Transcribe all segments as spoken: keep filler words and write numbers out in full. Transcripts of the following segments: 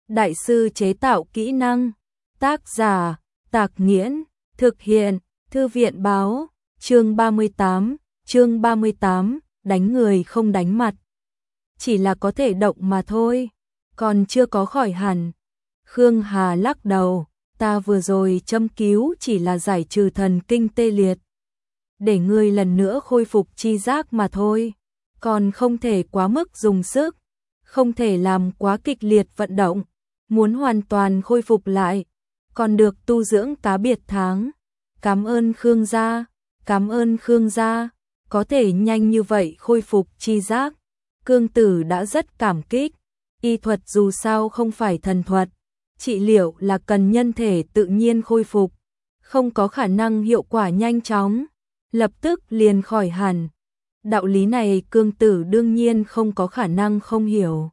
Đại sư chế tạo kỹ năng. Tác giả, Tạc Nghiễn. Thực hiện, Thư viện báo. Chương ba mươi tám, chương ba mươi tám, đánh người không đánh mặt. Chỉ là có thể động mà thôi, còn chưa có khỏi hẳn. Khương Hà lắc đầu, ta vừa rồi châm cứu chỉ là giải trừ thần kinh tê liệt, để ngươi lần nữa khôi phục chi giác mà thôi, còn không thể quá mức dùng sức, không thể làm quá kịch liệt vận động, muốn hoàn toàn khôi phục lại, còn được tu dưỡng cá biệt tháng. Cảm ơn Khương gia, cảm ơn Khương gia, có thể nhanh như vậy khôi phục chi giác. Cương Tử đã rất cảm kích, y thuật dù sao không phải thần thuật, trị liệu là cần nhân thể tự nhiên khôi phục, không có khả năng hiệu quả nhanh chóng, lập tức liền khỏi hẳn. Đạo lý này Cương Tử đương nhiên không có khả năng không hiểu.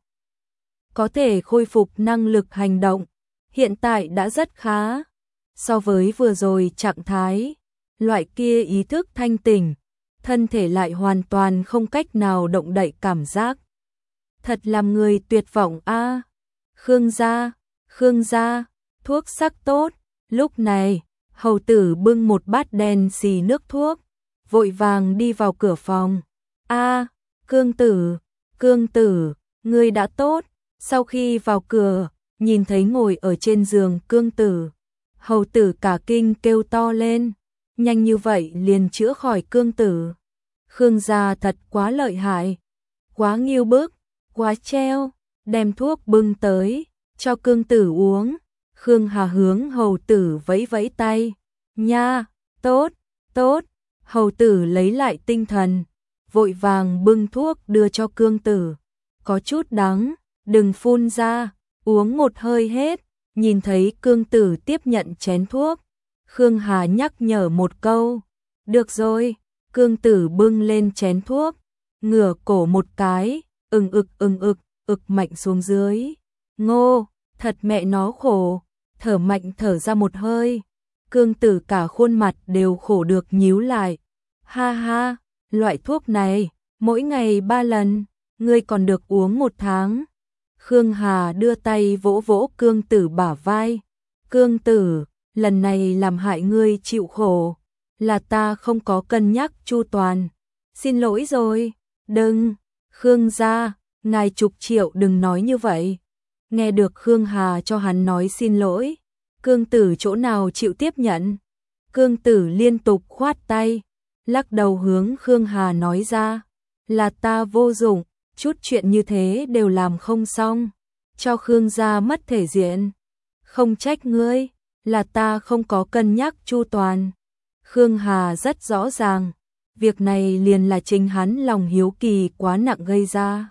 Có thể khôi phục năng lực hành động, hiện tại đã rất khá. So với vừa rồi trạng thái, loại kia ý thức thanh tỉnh, thân thể lại hoàn toàn không cách nào động đậy cảm giác. Thật làm người tuyệt vọng a. À. Khương gia, Khương gia, thuốc sắc tốt. Lúc này, hầu tử bưng một bát đen xì nước thuốc, vội vàng đi vào cửa phòng. A, à, Cương Tử, Cương Tử, ngươi đã tốt. Sau khi vào cửa, nhìn thấy ngồi ở trên giường Cương Tử, hầu tử cả kinh kêu to lên, nhanh như vậy liền chữa khỏi Cương Tử. Khương gia thật quá lợi hại, quá nghiêu bức, quá treo, đem thuốc bưng tới, cho Cương Tử uống. Khương Hà hướng hầu tử vẫy vẫy tay, nha, tốt, tốt. Hầu tử lấy lại tinh thần, vội vàng bưng thuốc đưa cho Cương Tử, có chút đắng, đừng phun ra, uống một hơi hết. Nhìn thấy Cương Tử tiếp nhận chén thuốc, Khương Hà nhắc nhở một câu, được rồi. Cương Tử bưng lên chén thuốc, ngửa cổ một cái, ừng ực ừng ực, ực mạnh xuống dưới. Ngô, thật mẹ nó khổ, thở mạnh thở ra một hơi. Cương Tử cả khuôn mặt đều khổ được nhíu lại. Ha ha, loại thuốc này, mỗi ngày ba lần, ngươi còn được uống một tháng. Khương Hà đưa tay vỗ vỗ Cương Tử bả vai. Cương Tử, lần này làm hại ngươi chịu khổ, là ta không có cân nhắc chu toàn. Xin lỗi rồi. Đừng, Khương gia, ngài chục triệu đừng nói như vậy. Nghe được Khương Hà cho hắn nói xin lỗi, Cương Tử chỗ nào chịu tiếp nhận. Cương Tử liên tục khoát tay, lắc đầu hướng Khương Hà nói ra, là ta vô dụng, chút chuyện như thế đều làm không xong, cho Khương gia mất thể diện. Không trách ngươi, là ta không có cân nhắc chu toàn. Khương Hà rất rõ ràng, việc này liền là chính hắn lòng hiếu kỳ quá nặng gây ra.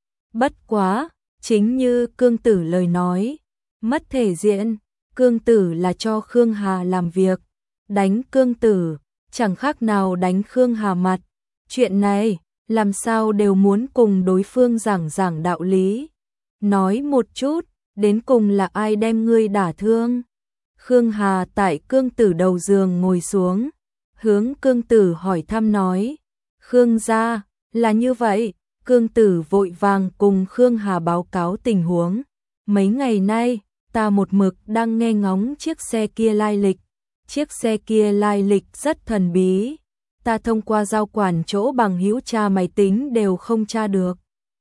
Bất quá, chính như Cương Tử lời nói, mất thể diện, Cương Tử là cho Khương Hà làm việc, đánh Cương Tử, chẳng khác nào đánh Khương Hà mặt. Chuyện này, làm sao đều muốn cùng đối phương giảng giảng đạo lý. Nói một chút, đến cùng là ai đem ngươi đả thương? Khương Hà tại Cương Tử đầu giường ngồi xuống, hướng Cương Tử hỏi thăm nói. Khương gia, là như vậy. Cương Tử vội vàng cùng Khương Hà báo cáo tình huống. Mấy ngày nay, ta một mực đang nghe ngóng chiếc xe kia lai lịch. Chiếc xe kia lai lịch rất thần bí. Ta thông qua giao quản chỗ bằng hữu tra máy tính đều không tra được.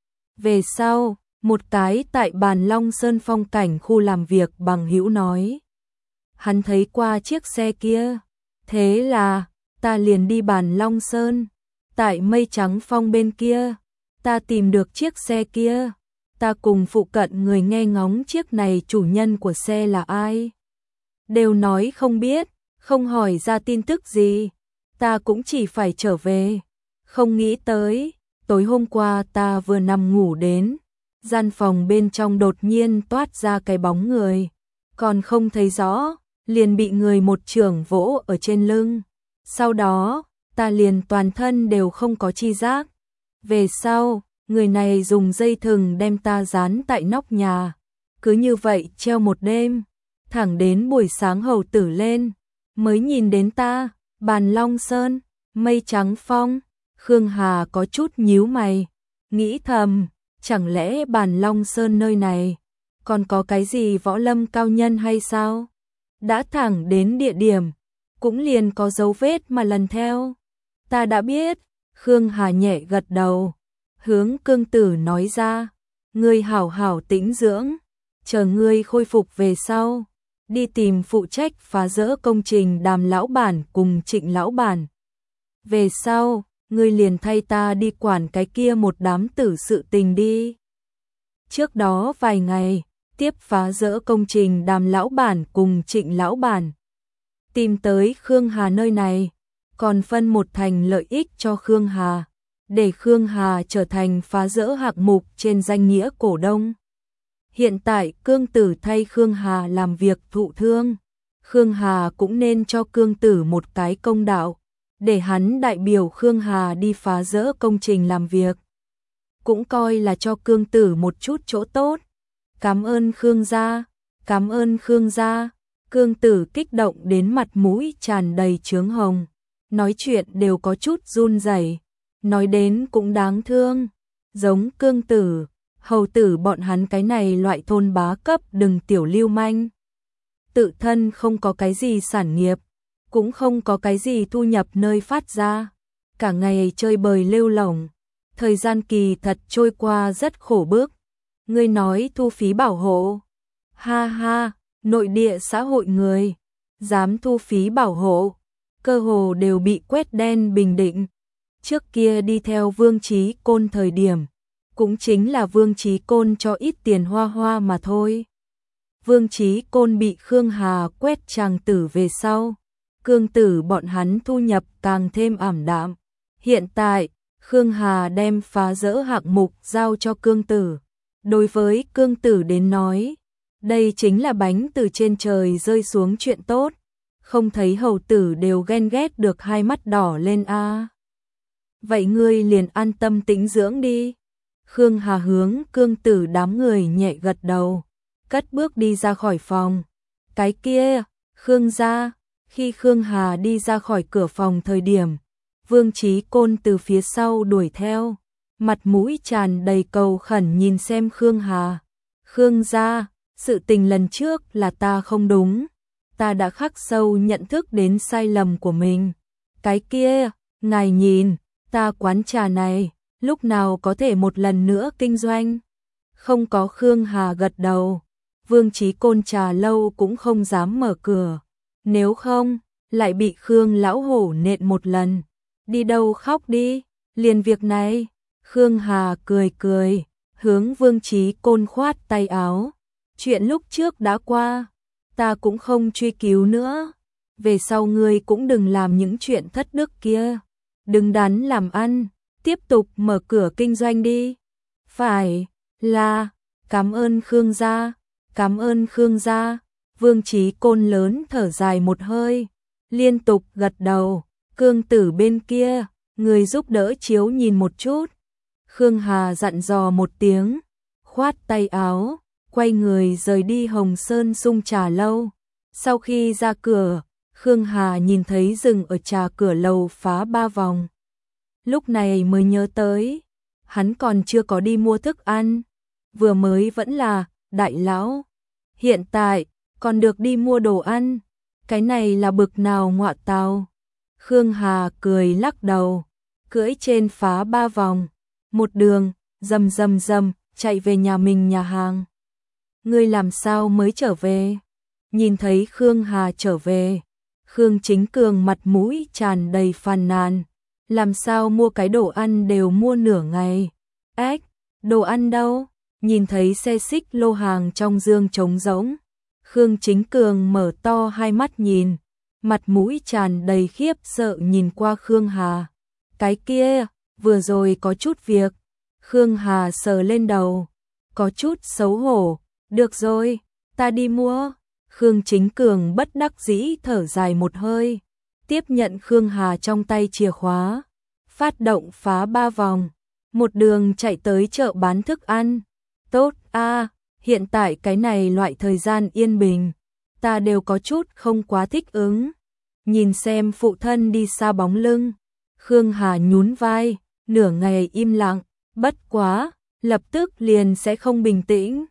Về sau, một cái tại Bàn Long Sơn phong cảnh khu làm việc bằng hữu nói, hắn thấy qua chiếc xe kia. Thế là, ta liền đi Bàn Long Sơn, tại Mây Trắng Phong bên kia, ta tìm được chiếc xe kia. Ta cùng phụ cận người nghe ngóng chiếc này chủ nhân của xe là ai, đều nói không biết, không hỏi ra tin tức gì. Ta cũng chỉ phải trở về. Không nghĩ tới, tối hôm qua ta vừa nằm ngủ đến, gian phòng bên trong đột nhiên toát ra cái bóng người, còn không thấy rõ, liền bị người một chưởng vỗ ở trên lưng. Sau đó, ta liền toàn thân đều không có chi giác. Về sau, người này dùng dây thừng đem ta dán tại nóc nhà, cứ như vậy treo một đêm, thẳng đến buổi sáng hầu tử lên, mới nhìn đến ta. Bàn Long Sơn, Mây Trắng Phong. Khương Hà có chút nhíu mày, nghĩ thầm, chẳng lẽ Bàn Long Sơn nơi này còn có cái gì võ lâm cao nhân hay sao? Đã thẳng đến địa điểm, cũng liền có dấu vết mà lần theo. Ta đã biết, Khương Hà nhẹ gật đầu, hướng Cương Tử nói ra, ngươi hảo hảo tĩnh dưỡng, chờ ngươi khôi phục về sau, đi tìm phụ trách phá rỡ công trình Đàm lão bản cùng Trịnh lão bản. Về sau, ngươi liền thay ta đi quản cái kia một đám tử sự tình đi. Trước đó vài ngày, tiếp phá rỡ công trình Đàm lão bản cùng Trịnh lão bản. Tìm tới Khương Hà nơi này, còn phân một thành lợi ích cho Khương Hà, để Khương Hà trở thành phá rỡ hạng mục trên danh nghĩa cổ đông. Hiện tại Cương Tử thay Khương Hà làm việc thụ thương, Khương Hà cũng nên cho Cương Tử một cái công đạo, để hắn đại biểu Khương Hà đi phá rỡ công trình làm việc. Cũng coi là cho Cương Tử một chút chỗ tốt. Cảm ơn Khương gia, cảm ơn Khương gia. Cương Tử kích động đến mặt mũi tràn đầy chướng hồng, nói chuyện đều có chút run rẩy, nói đến cũng đáng thương, giống Cương Tử, hầu tử bọn hắn cái này loại thôn bá cấp đừng tiểu lưu manh. Tự thân không có cái gì sản nghiệp, cũng không có cái gì thu nhập nơi phát ra, cả ngày chơi bời lêu lổng, thời gian kỳ thật trôi qua rất khổ bức. Ngươi nói thu phí bảo hộ, ha ha, nội địa xã hội người, dám thu phí bảo hộ, cơ hồ đều bị quét đen Bình Định. Trước kia đi theo Vương Chí Côn thời điểm, cũng chính là Vương Chí Côn cho ít tiền hoa hoa mà thôi. Vương Chí Côn bị Khương Hà quét tràng tử về sau, Cương Tử bọn hắn thu nhập càng thêm ảm đạm. Hiện tại, Khương Hà đem phá rỡ hạng mục giao cho Cương Tử. Đối với Cương Tử đến nói, đây chính là bánh từ trên trời rơi xuống chuyện tốt, không thấy hầu tử đều ghen ghét được hai mắt đỏ lên a. À. Vậy ngươi liền an tâm tĩnh dưỡng đi. Khương Hà hướng Cương Tử đám người nhẹ gật đầu, cất bước đi ra khỏi phòng. Cái kia, Khương gia, khi Khương Hà đi ra khỏi cửa phòng thời điểm, Vương Chí Côn từ phía sau đuổi theo, mặt mũi tràn đầy cầu khẩn nhìn xem Khương Hà. Khương gia, sự tình lần trước là ta không đúng, ta đã khắc sâu nhận thức đến sai lầm của mình. Cái kia, ngài nhìn, ta quán trà này, lúc nào có thể một lần nữa kinh doanh? Không có. Khương Hà gật đầu, Vương Chí Côn trà lâu cũng không dám mở cửa, nếu không, lại bị Khương lão hổ nện một lần. Đi đâu khóc đi, liền việc này. Khương Hà cười cười, hướng Vương Chí Côn khoát tay áo. Chuyện lúc trước đã qua, ta cũng không truy cứu nữa. Về sau ngươi cũng đừng làm những chuyện thất đức kia. Đừng đắn làm ăn, tiếp tục mở cửa kinh doanh đi. Phải, là, cảm ơn Khương gia, cảm ơn Khương gia. Vương Chí Côn lớn thở dài một hơi, liên tục gật đầu. Cương Tử bên kia, người giúp đỡ chiếu nhìn một chút. Khương Hà dặn dò một tiếng, khoát tay áo, quay người rời đi Hồng Sơn Sung Trà Lâu. Sau khi ra cửa, Khương Hà nhìn thấy rừng ở trà cửa lầu phá ba vòng. Lúc này mới nhớ tới, hắn còn chưa có đi mua thức ăn, vừa mới vẫn là đại lão, hiện tại còn được đi mua đồ ăn, cái này là bực nào ngọa tào. Khương Hà cười lắc đầu, cưỡi trên phá ba vòng, một đường, rầm rầm rầm, chạy về nhà mình nhà hàng. Ngươi làm sao mới trở về? Nhìn thấy Khương Hà trở về, Khương Chính Cường mặt mũi tràn đầy phàn nàn, làm sao mua cái đồ ăn đều mua nửa ngày. Ếch, đồ ăn đâu? Nhìn thấy xe xích lô hàng trong dương trống rỗng, Khương Chính Cường mở to hai mắt nhìn, mặt mũi tràn đầy khiếp sợ nhìn qua Khương Hà. Cái kia, vừa rồi có chút việc. Khương Hà sờ lên đầu, có chút xấu hổ. Được rồi, ta đi mua. Khương Chính Cường bất đắc dĩ thở dài một hơi, tiếp nhận Khương Hà trong tay chìa khóa, phát động phá ba vòng, một đường chạy tới chợ bán thức ăn. Tốt a, hiện tại cái này loại thời gian yên bình, ta đều có chút không quá thích ứng. Nhìn xem phụ thân đi xa bóng lưng, Khương Hà nhún vai, nửa ngày im lặng, bất quá, lập tức liền sẽ không bình tĩnh.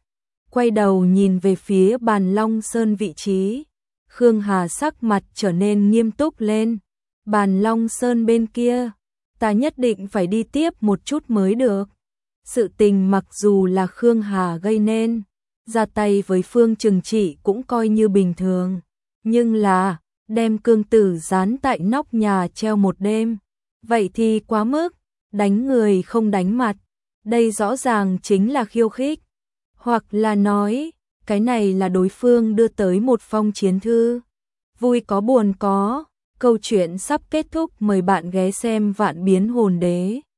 quay đầu nhìn về phía bàn Long Sơn vị trí. Khương Hà sắc mặt trở nên nghiêm túc lên. Bàn Long Sơn bên kia, ta nhất định phải đi tiếp một chút mới được. Sự tình mặc dù là Khương Hà gây nên, ra tay với Phương Trừng Trị cũng coi như bình thường. Nhưng là, đem cương tử dán tại nóc nhà treo một đêm. Vậy thì quá mức, đánh người không đánh mặt. Đây rõ ràng chính là khiêu khích. Hoặc là nói, cái này là đối phương đưa tới một phong chiến thư. Vui có buồn có, câu chuyện sắp kết thúc, mời bạn ghé xem Vạn Biến Hồn Đế.